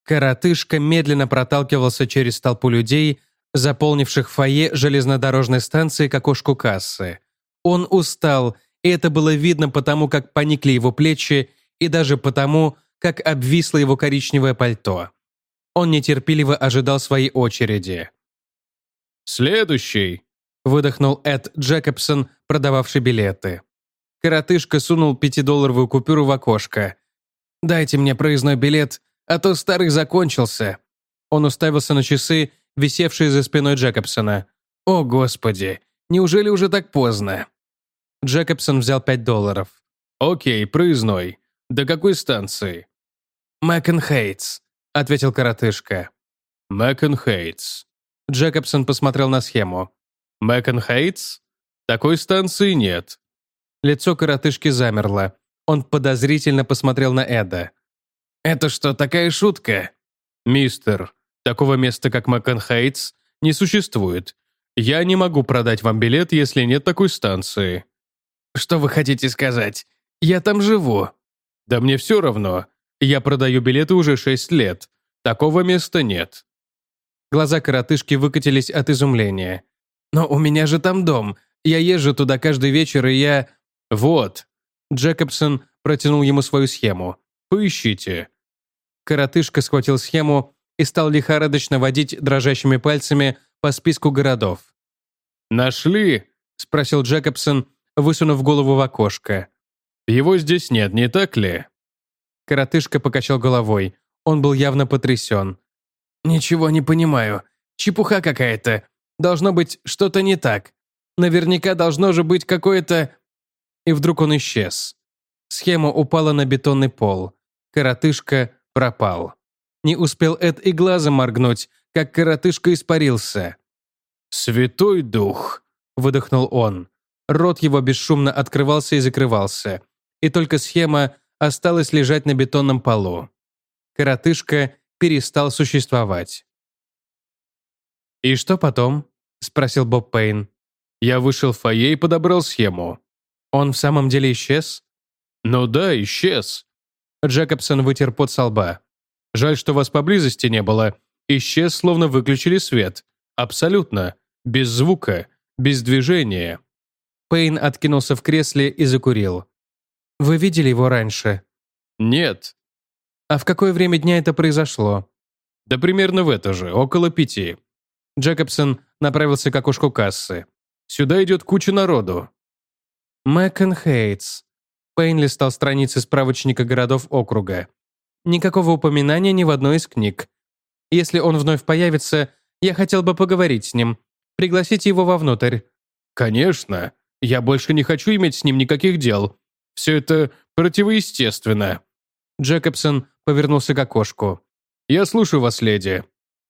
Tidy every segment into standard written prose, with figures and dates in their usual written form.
Коротышка медленно проталкивался через толпу людей, заполнивших фойе железнодорожной станции к окошку кассы. Он устал, и это было видно потому, как поникли его плечи, и даже потому, как обвисло его коричневое пальто. Он нетерпеливо ожидал своей очереди. «Следующий!» – выдохнул Эд Джекобсон, продававший билеты. Коротышка сунул 5-долларовую купюру в окошко. «Дайте мне проездной билет, а то старый закончился». Он уставился на часы, висевшие за спиной Джекобсона. «О, Господи, неужели уже так поздно?» Джекобсон взял $5. «Окей, проездной. До какой станции?» «Мэкон-Хейтс», — ответил коротышка. «Мэкон-Хейтс». Джекобсон посмотрел на схему. «Мэкон-Хейтс? Такой станции нет». Лицо коротышки замерло. Он подозрительно посмотрел на Эда. «Это что, такая шутка?» «Мистер, такого места, как Мэкон-Хейтс, не существует. Я не могу продать вам билет, если нет такой станции». «Что вы хотите сказать? Я там живу». «Да мне все равно. Я продаю билеты уже 6 лет. Такого места нет». Глаза коротышки выкатились от изумления. «Но у меня же там дом. Я езжу туда каждый вечер, и я...» «Вот». Джекобсон протянул ему свою схему. «Поищите». Коротышка схватил схему и стал лихорадочно водить дрожащими пальцами по списку городов. «Нашли?» – спросил Джекобсон, высунув голову в окошко. «Его здесь нет, не так ли?» Коротышка покачал головой. Он был явно потрясен. «Ничего не понимаю. Чепуха какая-то. Должно быть что-то не так. Наверняка должно же быть какое-то...» И вдруг он исчез. Схема упала на бетонный пол. Коротышка пропал. Не успел Эд и глазом моргнуть, как коротышка испарился. «Святой Дух!» – выдохнул он. Рот его бесшумно открывался и закрывался. И только схема осталась лежать на бетонном полу. Коротышка перестал существовать. «И что потом?» – спросил Боб Пейн. «Я вышел в фойе и подобрал схему». «Он в самом деле исчез?» «Ну да, исчез». Джекобсон вытер пот со лба. «Жаль, что вас поблизости не было. Исчез, словно выключили свет. Абсолютно. Без звука, без движения». Пейн откинулся в кресле и закурил. «Вы видели его раньше?» «Нет». «А в какое время дня это произошло?» «Да примерно в это же, около 5». Джекобсон направился к окошку кассы. «Сюда идет куча народу». «Мэкон-Хейтс». Пейн листал страницы справочника городов округа. Никакого упоминания ни в одной из книг. Если он вновь появится, я хотел бы поговорить с ним. Пригласите его вовнутрь. «Конечно. Я больше не хочу иметь с ним никаких дел. Все это противоестественно». Джекобсон повернулся к окошку. «Я слушаю вас, леди».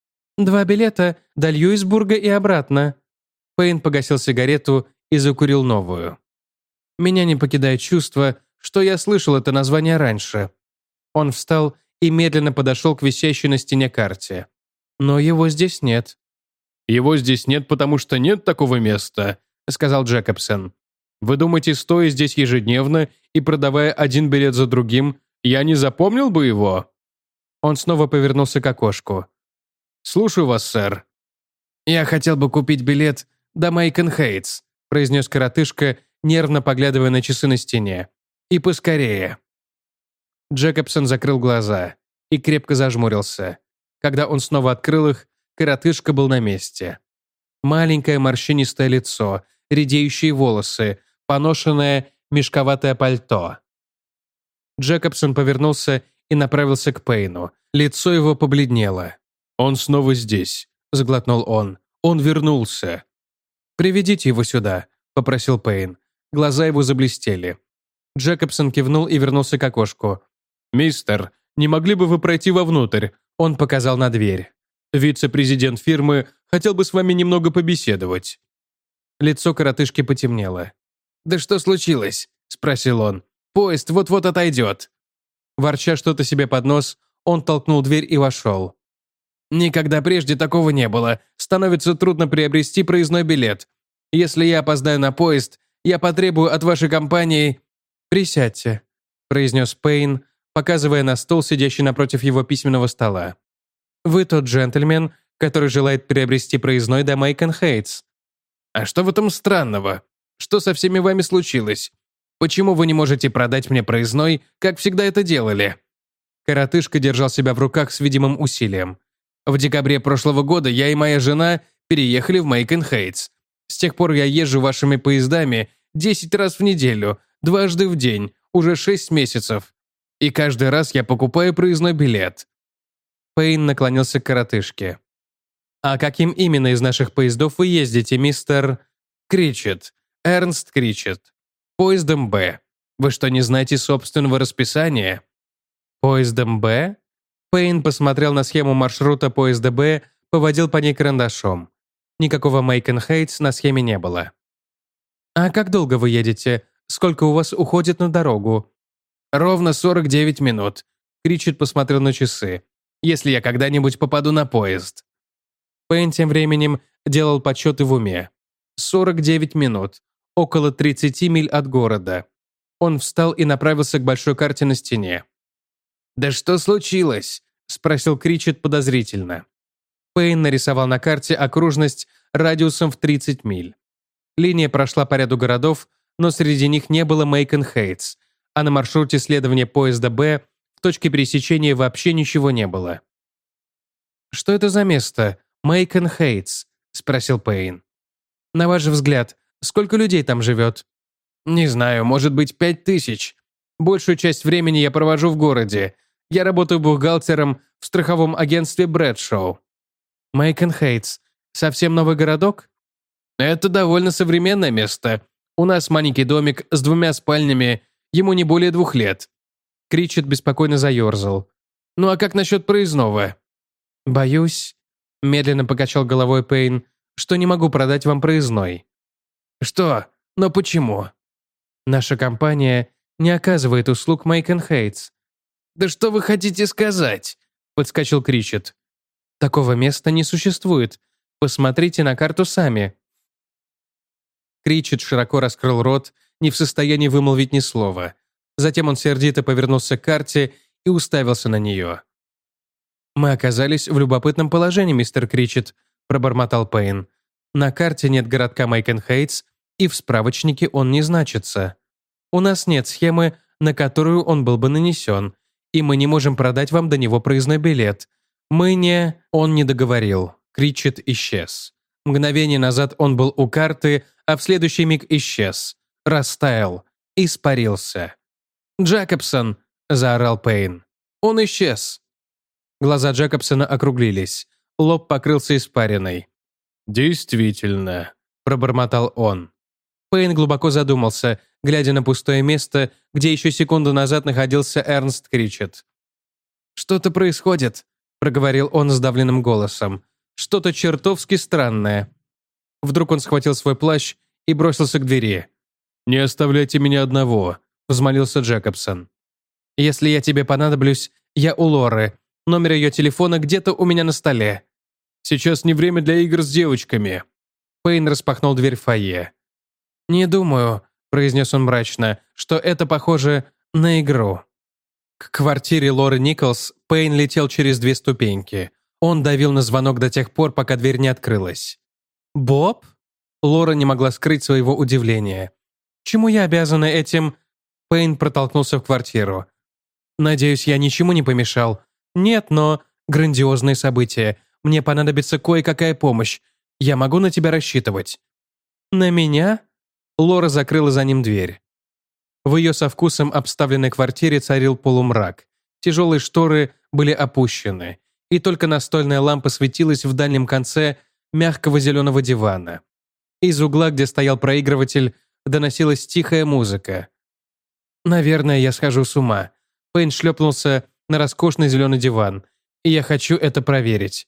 2 билета до Льюисбурга и обратно». Пейн погасил сигарету и закурил новую. «Меня не покидает чувство, что я слышал это название раньше». Он встал и медленно подошел к висящей на стене карте. «Но его здесь нет». «Его здесь нет, потому что нет такого места», — сказал Джекобсон. «Вы думаете, стоя здесь ежедневно и продавая один билет за другим, я не запомнил бы его?» Он снова повернулся к окошку. «Слушаю вас, сэр». «Я хотел бы купить билет до Мэйкон-Хейтс», произнес коротышка, нервно поглядывая на часы на стене. «И поскорее». Джекобсон закрыл глаза и крепко зажмурился. Когда он снова открыл их, коротышка был на месте. Маленькое морщинистое лицо, редеющие волосы, поношенное мешковатое пальто. Джекобсон повернулся и направился к Пейну. Лицо его побледнело. «Он снова здесь», — заглотнул он. «Он вернулся». «Приведите его сюда», — попросил Пейн. Глаза его заблестели. Джекобсон кивнул и вернулся к окошку. «Мистер, не могли бы вы пройти вовнутрь?» Он показал на дверь. «Вице-президент фирмы хотел бы с вами немного побеседовать». Лицо коротышки потемнело. «Да что случилось?» — спросил он. «Поезд вот-вот отойдет». Ворча что-то себе под нос, он толкнул дверь и вошел. «Никогда прежде такого не было. Становится трудно приобрести проездной билет. Если я опоздаю на поезд, я потребую от вашей компании...» «Присядьте», — произнес Пейн, показывая на стол, сидящий напротив его письменного стола. Вы тот джентльмен, который желает приобрести проездной до Мейкен-Хейтс. А что в этом странного? Что со всеми вами случилось? Почему вы не можете продать мне проездной, как всегда это делали?» Коротышка держал себя в руках с видимым усилием. «В декабре прошлого года я и моя жена переехали в Мейкен-Хейтс. С тех пор я езжу вашими поездами 10 раз в неделю, дважды в день, уже 6 месяцев. И каждый раз я покупаю проездной билет». Пейн наклонился к коротышке. «А каким именно из наших поездов вы ездите, мистер...» «Кричет. Эрнст Кричет. Поездом Б. Вы что, не знаете собственного расписания?» «Поездом Б?» Пейн посмотрел на схему маршрута поезда Б, поводил по ней карандашом. Никакого Мейкен-Хейтс на схеме не было. «А как долго вы едете? Сколько у вас уходит на дорогу?» «Ровно 49 минут», — Кричет посмотрел на часы. «Если я когда-нибудь попаду на поезд». Пейн тем временем делал подсчеты в уме. 49 минут, около 30 миль от города. Он встал и направился к большой карте на стене. «Да что случилось?» — спросил Кричет подозрительно. Пейн нарисовал на карте окружность радиусом в 30 миль. Линия прошла по ряду городов, но среди них не было Мейкен-Хейтс, а на маршруте следования поезда Б в точке пересечения вообще ничего не было. «Что это за место? Мейкен-Хейтс?» — спросил Пейн. «На ваш взгляд, сколько людей там живет?» «Не знаю, может быть, 5000. Большую часть времени я провожу в городе. Я работаю бухгалтером в страховом агентстве Брэдшоу». «Мейкен-Хейтс. Совсем новый городок?» «Это довольно современное место. У нас маленький домик с 2 спальнями, ему не более 2 лет». Кричет беспокойно заерзал. «Ну а как насчет проездного?» «Боюсь», — медленно покачал головой Пейн, «что не могу продать вам проездной». «Что? Но почему?» «Наша компания не оказывает услуг Мейкен-Хейтс». «Да что вы хотите сказать?» — подскочил Кричет. «Такого места не существует. Посмотрите на карту сами». Кричет широко раскрыл рот, не в состоянии вымолвить ни слова. Затем он сердито повернулся к карте и уставился на нее. «Мы оказались в любопытном положении, мистер Кричет», — пробормотал Пейн. «На карте нет городка Мейкен-Хейтс, и в справочнике он не значится. У нас нет схемы, на которую он был бы нанесен, и мы не можем продать вам до него проездной билет. Мы не...» Он не договорил. Кричет исчез. Мгновение назад он был у карты, а в следующий миг исчез. Растаял. Испарился. «Джекобсон!» – заорал Пейн. «Он исчез!» Глаза Джекобсона округлились. Лоб покрылся испариной. «Действительно», – пробормотал он. Пейн глубоко задумался, глядя на пустое место, где еще секунду назад находился Эрнст Кричет. «Что-то происходит», – проговорил он сдавленным голосом. «Что-то чертовски странное». Вдруг он схватил свой плащ и бросился к двери. «Не оставляйте меня одного», – взмолился Джекобсон. «Если я тебе понадоблюсь, я у Лоры. Номер ее телефона где-то у меня на столе». «Сейчас не время для игр с девочками». Пейн распахнул дверь в фойе. «Не думаю», – произнес он мрачно, – «что это похоже на игру». К квартире Лоры Николс Пейн летел через 2 ступеньки. Он давил на звонок до тех пор, пока дверь не открылась. «Боб?» Лора не могла скрыть своего удивления. «Чему я обязана этим?» Пейн протолкнулся в квартиру. «Надеюсь, я ничему не помешал?» «Нет, но...» «Грандиозные события. Мне понадобится кое-какая помощь. Я могу на тебя рассчитывать». «На меня?» Лора закрыла за ним дверь. В ее со вкусом обставленной квартире царил полумрак. Тяжелые шторы были опущены, и только настольная лампа светилась в дальнем конце мягкого зеленого дивана. Из угла, где стоял проигрыватель, доносилась тихая музыка. «Наверное, я схожу с ума». Пейн шлепнулся на роскошный зеленый диван, и я хочу это проверить.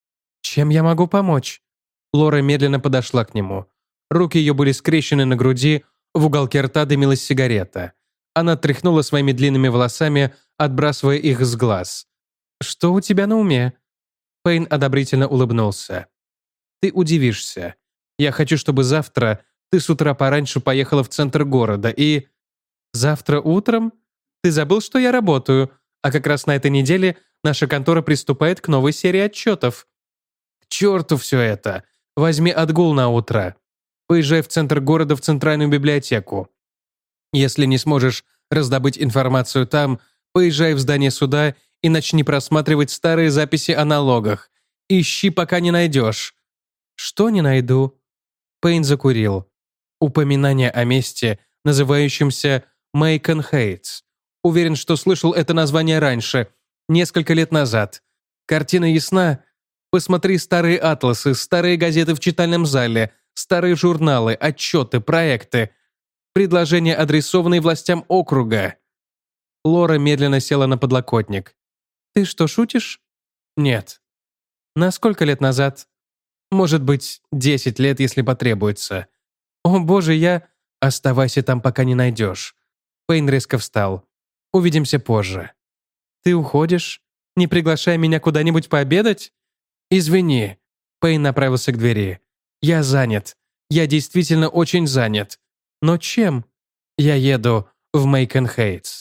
«Чем я могу помочь?» Лора медленно подошла к нему. Руки ее были скрещены на груди, в уголке рта дымилась сигарета. Она тряхнула своими длинными волосами, отбрасывая их с глаз. «Что у тебя на уме?» Пейн одобрительно улыбнулся. «Ты удивишься. Я хочу, чтобы завтра ты с утра пораньше поехала в центр города и...» «Завтра утром? Ты забыл, что я работаю, а как раз на этой неделе Наша контора приступает к новой серии отчетов». «К черту все это! Возьми отгул на утро. Поезжай в центр города в центральную библиотеку. Если не сможешь раздобыть информацию там, поезжай в здание суда и начни просматривать старые записи о налогах. Ищи, пока не найдешь». «Что не найду?» Пейн закурил. Упоминание о месте, называющемся Мейкон Хейтс. Уверен, что слышал это название раньше, несколько лет назад. Картина ясна? Посмотри старые атласы, старые газеты в читальном зале, старые журналы, отчеты, проекты. Предложения, адресованные властям округа. Лора медленно села на подлокотник. «Ты что, шутишь?» «Нет». «На сколько лет назад?» «Может быть, 10 лет, если потребуется». «О, боже, я...» «Оставайся там, пока не найдешь». Пейн резко встал. «Увидимся позже». «Ты уходишь? Не приглашая меня куда-нибудь пообедать?» «Извини». Пейн направился к двери. «Я занят. Я действительно очень занят. Но чем?» «Я еду в Мейкон Хейтс».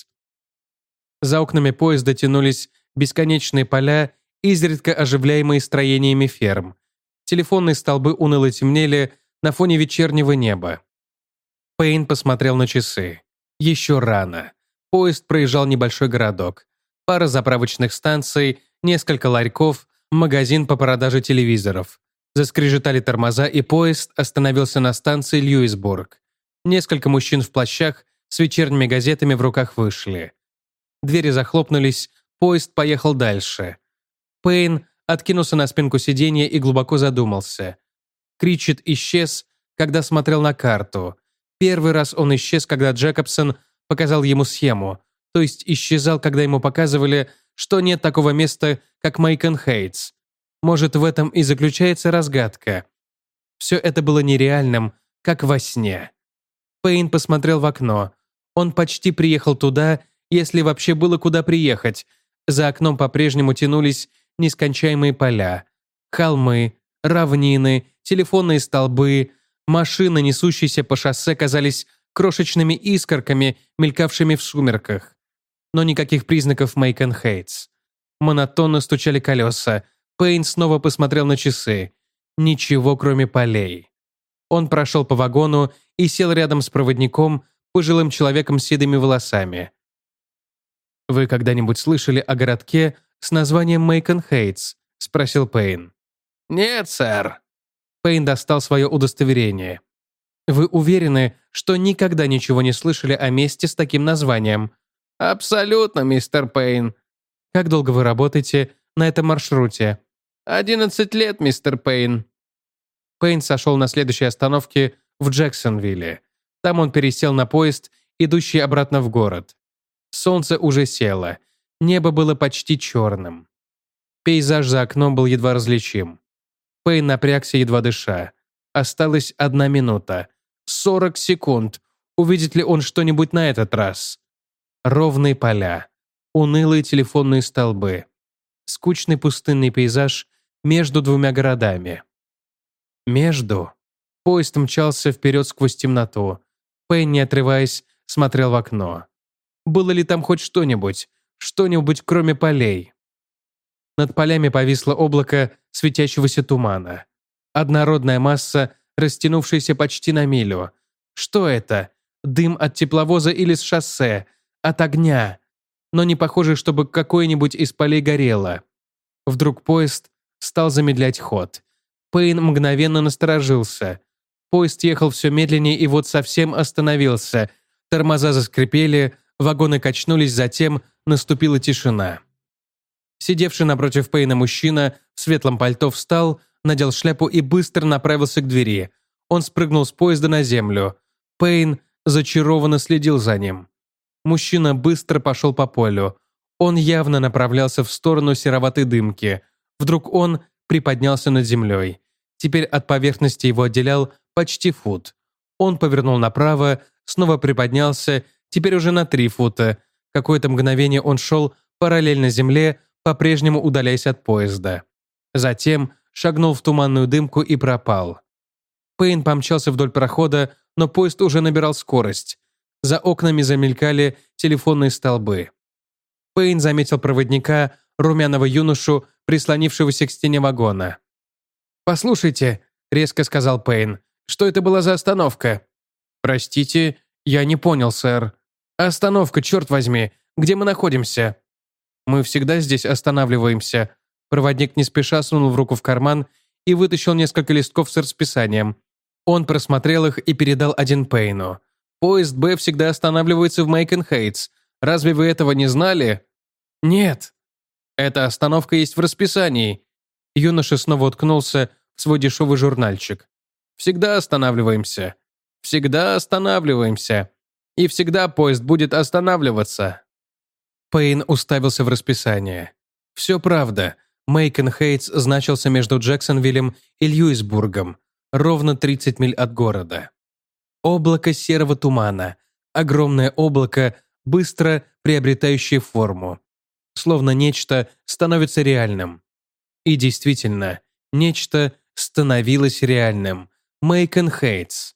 За окнами поезда тянулись бесконечные поля, изредка оживляемые строениями ферм. Телефонные столбы уныло темнели на фоне вечернего неба. Пейн посмотрел на часы. Еще рано. Поезд проезжал небольшой городок. Пара заправочных станций, несколько ларьков, магазин по продаже телевизоров. Заскрежетали тормоза, и поезд остановился на станции Льюисбург. Несколько мужчин в плащах с вечерними газетами в руках вышли. Двери захлопнулись, поезд поехал дальше. Пейн откинулся на спинку сиденья и глубоко задумался. Кричет исчез, когда смотрел на карту. Первый раз он исчез, когда Джекобсон показал ему схему, то есть исчезал, когда ему показывали, что нет такого места, как Мейкон Хейтс. Может, в этом и заключается разгадка. Все это было нереальным, как во сне. Пейн посмотрел в окно. Он почти приехал туда, если вообще было куда приехать. За окном по-прежнему тянулись нескончаемые поля. Холмы, равнины, телефонные столбы, машины, несущиеся по шоссе, казались крошечными искорками, мелькавшими в сумерках. Но никаких признаков Мейкон Хейтс. Монотонно стучали колеса. Пейн снова посмотрел на часы. Ничего, кроме полей. Он прошел по вагону и сел рядом с проводником, пожилым человеком с седыми волосами. «Вы когда-нибудь слышали о городке с названием Мейкон Хейтс?» — спросил Пейн. «Нет, сэр». Пейн достал свое удостоверение. «Вы уверены, что никогда ничего не слышали о месте с таким названием?» «Абсолютно, мистер Пейн». «Как долго вы работаете на этом маршруте?» 11 лет, мистер Пейн». Пейн сошел на следующей остановке в Джексонвилле. Там он пересел на поезд, идущий обратно в город. Солнце уже село. Небо было почти черным. Пейзаж за окном был едва различим. Пейн напрягся, едва дыша. Осталась 1 минута. 40 секунд. Увидит ли он что-нибудь на этот раз? Ровные поля. Унылые телефонные столбы. Скучный пустынный пейзаж между 2 городами. Поезд мчался вперед сквозь темноту. Пейн, не отрываясь, смотрел в окно. Было ли там хоть что-нибудь? Что-нибудь, кроме полей? Над полями повисло облако светящегося тумана. Однородная масса, растянувшаяся почти на милю. Что это? Дым от тепловоза или с шоссе? От огня? Но не похоже, чтобы какое-нибудь из полей горело. Вдруг поезд стал замедлять ход. Пейн мгновенно насторожился. Поезд ехал все медленнее и вот совсем остановился. Тормоза заскрипели, вагоны качнулись, затем наступила тишина. Сидевший напротив Пейна мужчина в светлом пальто встал, надел шляпу и быстро направился к двери. Он спрыгнул с поезда на землю. Пейн зачарованно следил за ним. Мужчина быстро пошел по полю. Он явно направлялся в сторону сероватой дымки. Вдруг он приподнялся над землей. Теперь от поверхности его отделял почти фут. Он повернул направо, снова приподнялся, теперь уже на 3 фута. Какое-то мгновение он шел параллельно земле, по-прежнему удаляясь от поезда. Затем шагнул в туманную дымку и пропал. Пейн помчался вдоль прохода, но поезд уже набирал скорость. За окнами замелькали телефонные столбы. Пейн заметил проводника румяного юношу, прислонившегося к стене вагона. «Послушайте», — резко сказал Пейн, — «что это была за остановка?» «Простите, я не понял, сэр». «Остановка, черт возьми, где мы находимся?» «Мы всегда здесь останавливаемся». Проводник не спеша сунул руку в карман и вытащил несколько листков с расписанием. Он просмотрел их и передал один Пейну. «Поезд Б всегда останавливается в Мейкен-Хейтс. Разве вы этого не знали?» «Нет». «Эта остановка есть в расписании». Юноша снова уткнулся в свой дешевый журнальчик. «Всегда останавливаемся. Всегда останавливаемся. И всегда поезд будет останавливаться». Пейн уставился в расписание. «Все правда. Мейкен-Хейтс значился между Джексонвиллем и Льюисбургом, ровно 30 миль от города. Облако серого тумана, огромное облако, быстро приобретающее форму. Словно нечто становится реальным. И действительно, нечто становилось реальным. Мейкен-Хейтс.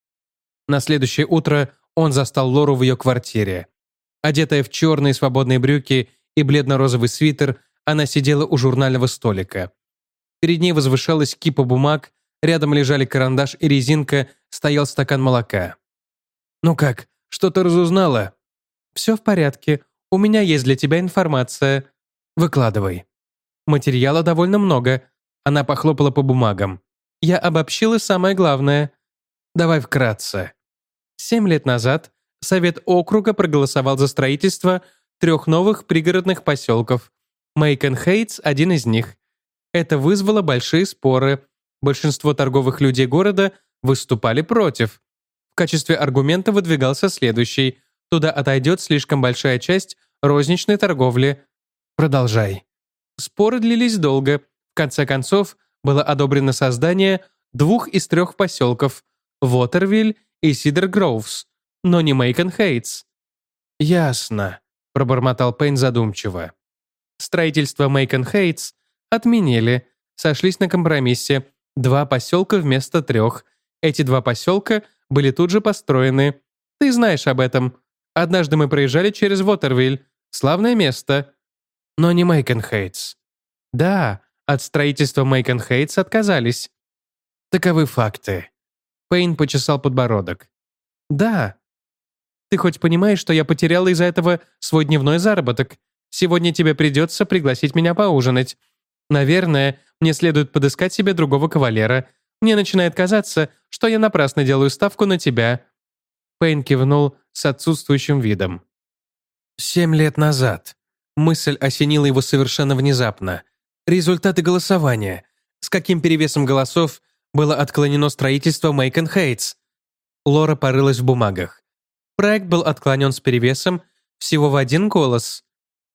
На следующее утро он застал Лору в ее квартире. Одетая в черные свободные брюки и бледно-розовый свитер, она сидела у журнального столика. Перед ней возвышалась кипа бумаг, рядом лежали карандаш и резинка, стоял стакан молока. «Ну как, что-то разузнала?» «Все в порядке. У меня есть для тебя информация». «Выкладывай». «Материала довольно много». Она похлопала по бумагам. «Я обобщила самое главное». «Давай вкратце». 7 лет назад Совет округа проголосовал за строительство 3 новых пригородных поселков. Мейкен-Хейтс – один из них. Это вызвало большие споры. Большинство торговых людей города выступали против. В качестве аргумента выдвигался следующий. Туда отойдет слишком большая часть розничной торговли. Продолжай. Споры длились долго. В конце концов, было одобрено создание 2 из 3 поселков – Вотервиль и Сидер-Гроувс, но не Мейкен-Хейтс. «Ясно», – пробормотал Пейн задумчиво. Строительство Мейкен-Хейтс отменили, сошлись на компромиссе. 2 поселка вместо 3. Эти 2 поселка были тут же построены. Ты знаешь об этом. Однажды мы проезжали через Вотервиль. Славное место. Но не Мейкен-Хейтс. Да, от строительства Мейкен-Хейтс отказались. Таковы факты. Пейн почесал подбородок. Да. Ты хоть понимаешь, что я потеряла из-за этого свой дневной заработок? Сегодня тебе придется пригласить меня поужинать. Наверное, мне следует подыскать себе другого кавалера. Мне начинает казаться, что я напрасно делаю ставку на тебя». Пейн кивнул с отсутствующим видом. 7 лет назад. Мысль осенила его совершенно внезапно. Результаты голосования. С каким перевесом голосов было отклонено строительство Мейкен-Хейтс? Лора порылась в бумагах. Проект был отклонен с перевесом всего в 1 голос.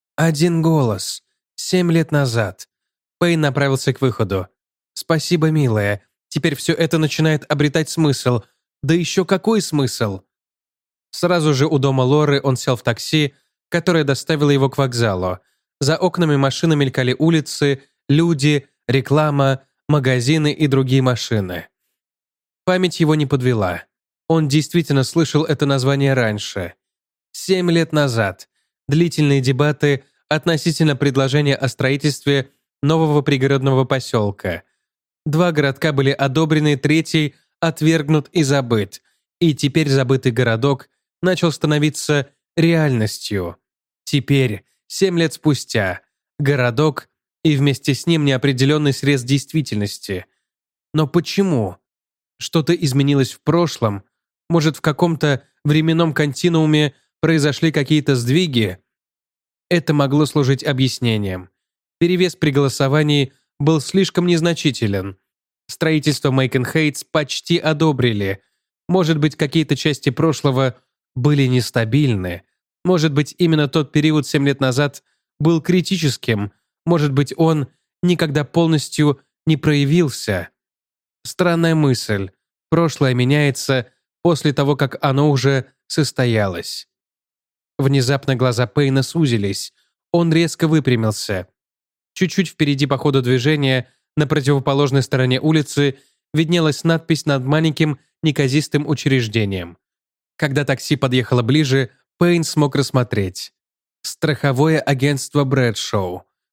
1 голос. 7 лет назад. Пейн направился к выходу. «Спасибо, милая. Теперь все это начинает обретать смысл. Да еще какой смысл?» Сразу же у дома Лоры он сел в такси, которое доставило его к вокзалу. За окнами машины мелькали улицы, люди, реклама, магазины и другие машины. Память его не подвела. Он действительно слышал это название раньше. 7 лет назад. Длительные дебаты относительно предложения о строительстве нового пригородного поселка. 2 городка были одобрены, 3 отвергнут и забыт. И теперь забытый городок начал становиться реальностью. Теперь, 7 лет спустя, городок и вместе с ним неопределенный срез действительности. Но почему? Что-то изменилось в прошлом? Может, в каком-то временном континууме произошли какие-то сдвиги? Это могло служить объяснением. Перевес при голосовании был слишком незначителен. Строительство Мейкен-Хейтс почти одобрили. Может быть, какие-то части прошлого были нестабильны. Может быть, именно тот период 7 лет назад был критическим. Может быть, он никогда полностью не проявился. Странная мысль. Прошлое меняется после того, как оно уже состоялось. Внезапно глаза Пейна сузились. Он резко выпрямился. Чуть-чуть впереди по ходу движения, на противоположной стороне улицы, виднелась надпись над маленьким неказистым учреждением. Когда такси подъехало ближе, Пейн смог рассмотреть. «Страховое агентство Брэдшоу».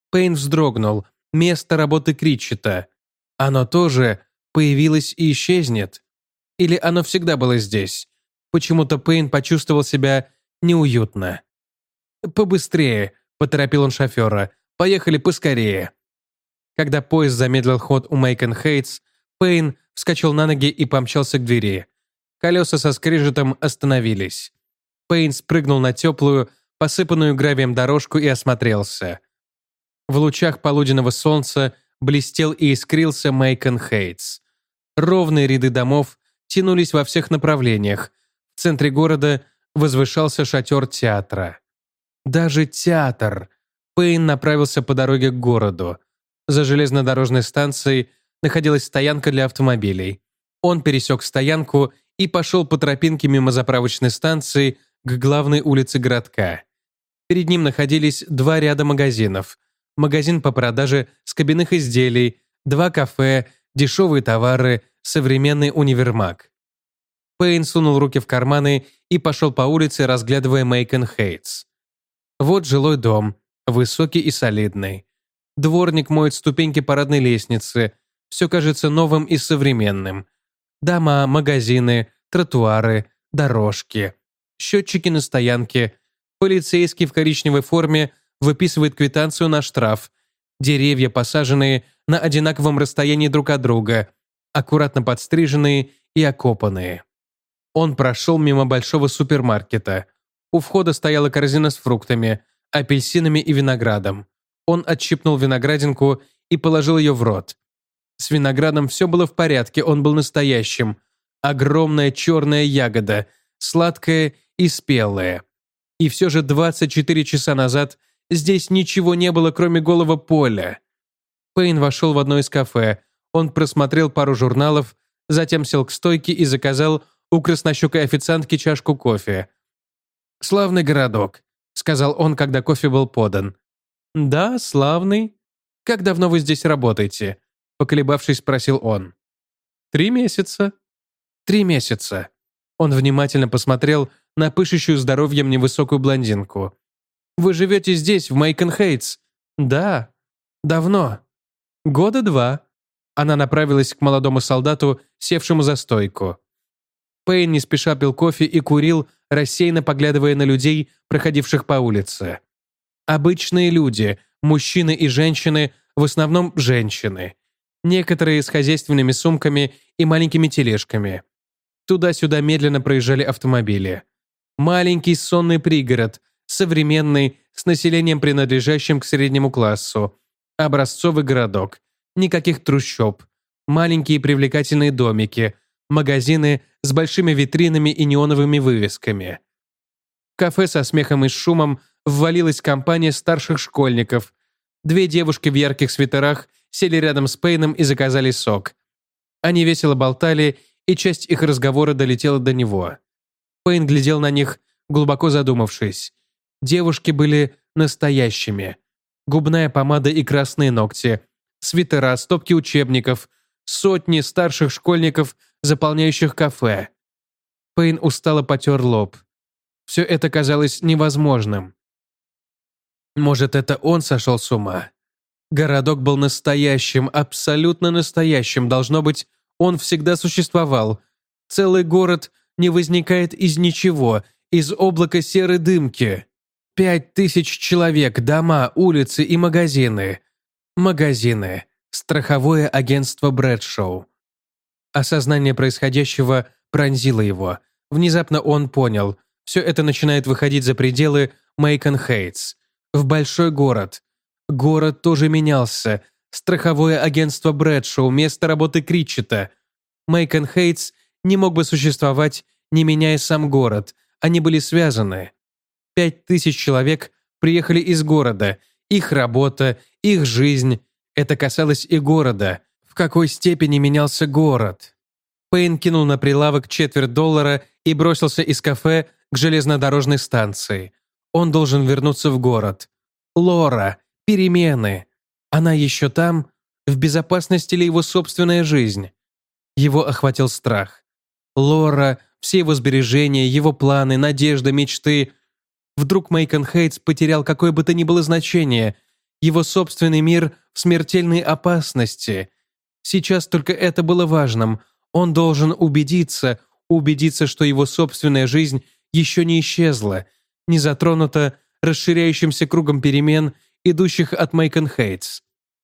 Пейн вздрогнул. Место работы Критчета. Оно тоже появилось и исчезнет? Или оно всегда было здесь? Почему-то Пейн почувствовал себя неуютно. «Побыстрее», – поторопил он шофера. «Поехали поскорее». Когда поезд замедлил ход у Мейкон-Хейтс, Пейн вскочил на ноги и помчался к двери. Колеса со скрежетом остановились. Пейн спрыгнул на теплую, посыпанную гравием дорожку и осмотрелся. В лучах полуденного солнца блестел и искрился Мейкон-Хейтс. Ровные ряды домов тянулись во всех направлениях. В центре города возвышался шатер театра. Даже театр. Пейн направился по дороге к городу. За железнодорожной станцией находилась стоянка для автомобилей. Он пересек стоянку и пошел по тропинке мимо заправочной станции к главной улице городка. Перед ним находились 2 ряда магазинов. Магазин по продаже скобяных изделий, 2 кафе, дешевые товары, современный универмаг. Пейн сунул руки в карманы и пошел по улице, разглядывая Мейкон-Хейтс. Вот жилой дом, высокий и солидный. Дворник моет ступеньки парадной лестницы. Все кажется новым и современным. Дома, магазины, тротуары, дорожки. Счетчики на стоянке. Полицейский в коричневой форме выписывает квитанцию на штраф. Деревья, посаженные на одинаковом расстоянии друг от друга. Аккуратно подстриженные и окопанные. Он прошел мимо большого супермаркета. У входа стояла корзина с фруктами, апельсинами и виноградом. Он отщипнул виноградинку и положил ее в рот. С виноградом все было в порядке, он был настоящим. Огромная черная ягода, сладкая и спелая. И все же 24 часа назад здесь ничего не было, кроме голого поля. Пейн вошел в одно из кафе. Он просмотрел пару журналов, затем сел к стойке и заказал у краснощекой официантки чашку кофе. «Славный городок», — сказал он, когда кофе был подан. «Да, славный. Как давно вы здесь работаете?» Поколебавшись, спросил он. 3 месяца. 3 месяца. Он внимательно посмотрел на пышущую здоровьем невысокую блондинку. «Вы живете здесь, в Мейкон-Хейтс?» «Да. Давно. 2 года». Она направилась к молодому солдату, севшему за стойку. Пейн не спеша пил кофе и курил, рассеянно поглядывая на людей, проходивших по улице. Обычные люди, мужчины и женщины, в основном женщины. Некоторые с хозяйственными сумками и маленькими тележками. Туда-сюда медленно проезжали автомобили. Маленький сонный пригород, современный, с населением, принадлежащим к среднему классу. Образцовый городок. Никаких трущоб. Маленькие привлекательные домики. Магазины с большими витринами и неоновыми вывесками. В кафе со смехом и шумом ввалилась компания старших школьников. 2 девушки в ярких свитерах сели рядом с Пейном и заказали сок. Они весело болтали, и часть их разговора долетела до него. Пейн глядел на них, глубоко задумавшись. Девушки были настоящими. Губная помада и красные ногти, свитера, стопки учебников, сотни старших школьников, заполняющих кафе. Пейн устало потер лоб. Все это казалось невозможным. Может, это он сошел с ума? Городок был настоящим, абсолютно настоящим. Должно быть, он всегда существовал. Целый город не возникает из ничего, из облака серой дымки. 5000 человек, дома, улицы и магазины. Магазины. Страховое агентство Брэдшоу. Осознание происходящего пронзило его. Внезапно он понял, все это начинает выходить за пределы Мейкон-Хейтс. В большой город. Город тоже менялся. Страховое агентство Брэдшоу, место работы Критчета. Мейкон-Хейтс не мог бы существовать, не меняя сам город. Они были связаны. 5000 человек приехали из города. Их работа, их жизнь. Это касалось и города. В какой степени менялся город? Пейн кинул на прилавок $0,25 и бросился из кафе к железнодорожной станции. Он должен вернуться в город. Лора. Перемены. Она еще там? В безопасности ли его собственная жизнь? Его охватил страх. Лора, все его сбережения, его планы, надежды, мечты. Вдруг Мейкон-Хейтс потерял какое бы то ни было значение. Его собственный мир в смертельной опасности. Сейчас только это было важным. Он должен убедиться, что его собственная жизнь еще не исчезла, не затронута расширяющимся кругом перемен, идущих от Мейкон Хейтс.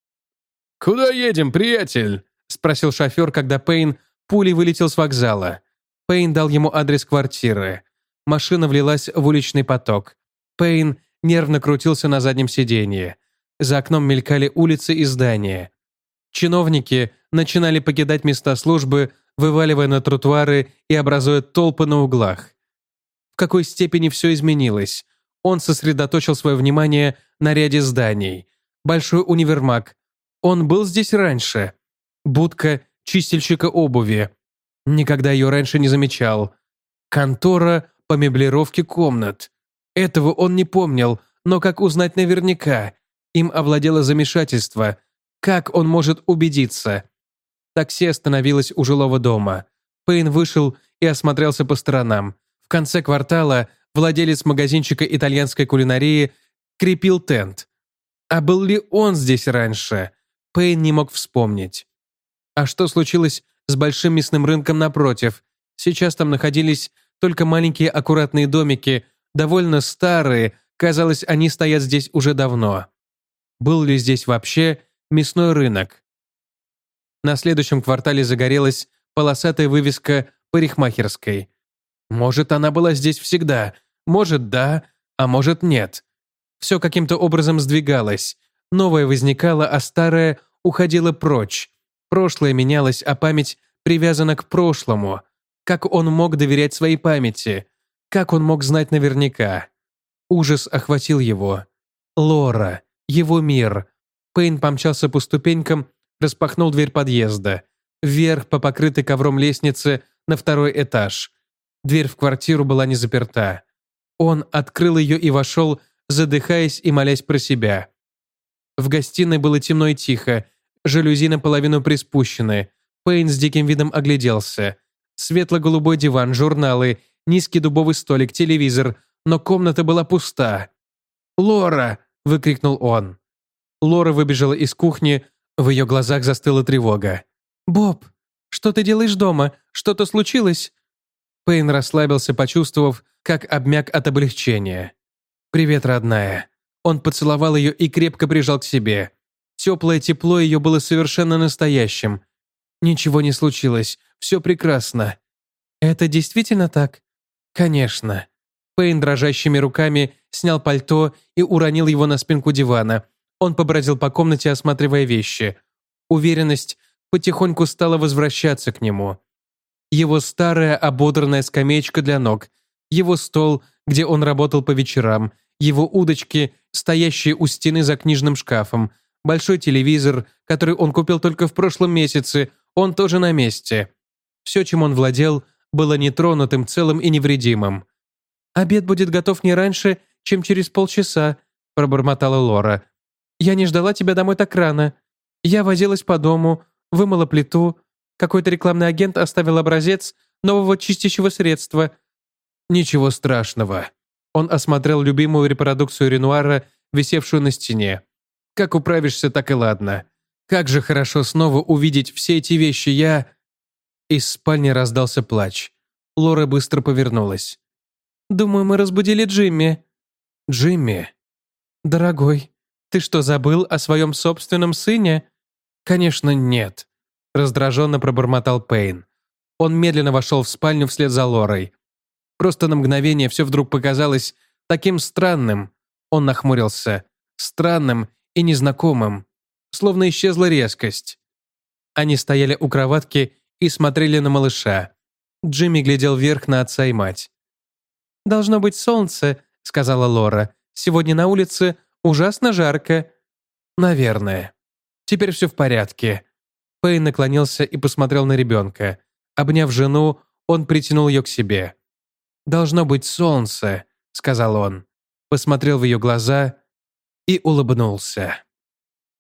«Куда едем, приятель?» — спросил шофер, когда Пейн пулей вылетел с вокзала. Пейн дал ему адрес квартиры. Машина влилась в уличный поток. Пейн нервно крутился на заднем сиденье. За окном мелькали улицы и здания. Чиновники начинали покидать места службы, вываливая на тротуары и образуя толпы на углах. В какой степени все изменилось? Он сосредоточил свое внимание на ряде зданий. Большой универмаг. Он был здесь раньше. Будка чистильщика обуви. Никогда ее раньше не замечал. Контора по меблировке комнат. Этого он не помнил, но как узнать наверняка? Им овладело замешательство. Как он может убедиться? Такси остановилось у жилого дома. Пейн вышел и осмотрелся по сторонам. В конце квартала владелец магазинчика итальянской кулинарии крепил тент. А был ли он здесь раньше? Пейн не мог вспомнить. А что случилось с большим мясным рынком напротив? Сейчас там находились только маленькие аккуратные домики, довольно старые, казалось, они стоят здесь уже давно. Был ли здесь вообще мясной рынок? На следующем квартале загорелась полосатая вывеска парикмахерской. Может, она была здесь всегда, может, да, а может, нет. Все каким-то образом сдвигалось. Новое возникало, а старое уходило прочь. Прошлое менялось, а память привязана к прошлому. Как он мог доверять своей памяти? Как он мог знать наверняка? Ужас охватил его. Лора, его мир. Пейн помчался по ступенькам, распахнул дверь подъезда. Вверх по покрытой ковром лестнице на второй этаж. Дверь в квартиру была не заперта. Он открыл ее и вошел, задыхаясь и молясь про себя. В гостиной было темно и тихо, жалюзи наполовину приспущены. Пейн с диким видом огляделся. Светло-голубой диван, журналы, низкий дубовый столик, телевизор, но комната была пуста. «Лора!» – выкрикнул он. Лора выбежала из кухни, в ее глазах застыла тревога. «Боб, что ты делаешь дома? Что-то случилось?» Пейн расслабился, почувствовав, как обмяк от облегчения. «Привет, родная». Он поцеловал ее и крепко прижал к себе. Теплое тепло ее было совершенно настоящим. «Ничего не случилось, все прекрасно». «Это действительно так?» «Конечно». Пейн дрожащими руками снял пальто и уронил его на спинку дивана. Он побродил по комнате, осматривая вещи. Уверенность потихоньку стала возвращаться к нему. Его старая ободранная скамеечка для ног, его стол, где он работал по вечерам, его удочки, стоящие у стены за книжным шкафом, большой телевизор, который он купил только в прошлом месяце, он тоже на месте. Все, чем он владел, было нетронутым, целым и невредимым. «Обед будет готов не раньше, чем через полчаса», – пробормотала Лора. «Я не ждала тебя домой так рано. Я возилась по дому, вымыла плиту. Какой-то рекламный агент оставил образец нового чистящего средства». «Ничего страшного». Он осмотрел любимую репродукцию Ренуара, висевшую на стене. «Как управишься, так и ладно. Как же хорошо снова увидеть все эти вещи, я...» Из спальни раздался плач. Лора быстро повернулась. «Думаю, мы разбудили Джимми». «Джимми?» «Дорогой, ты что, забыл о своем собственном сыне?» «Конечно, нет», – раздраженно пробормотал Пейн. Он медленно вошел в спальню вслед за Лорой. Просто на мгновение все вдруг показалось таким странным. Он нахмурился. Странным и незнакомым. Словно исчезла резкость. Они стояли у кроватки и смотрели на малыша. Джимми глядел вверх на отца и мать. «Должно быть солнце», — сказала Лора. «Сегодня на улице ужасно жарко». «Наверное. Теперь все в порядке». Пейн наклонился и посмотрел на ребенка. Обняв жену, он притянул ее к себе. «Должно быть солнце», — сказал он. Посмотрел в ее глаза и улыбнулся.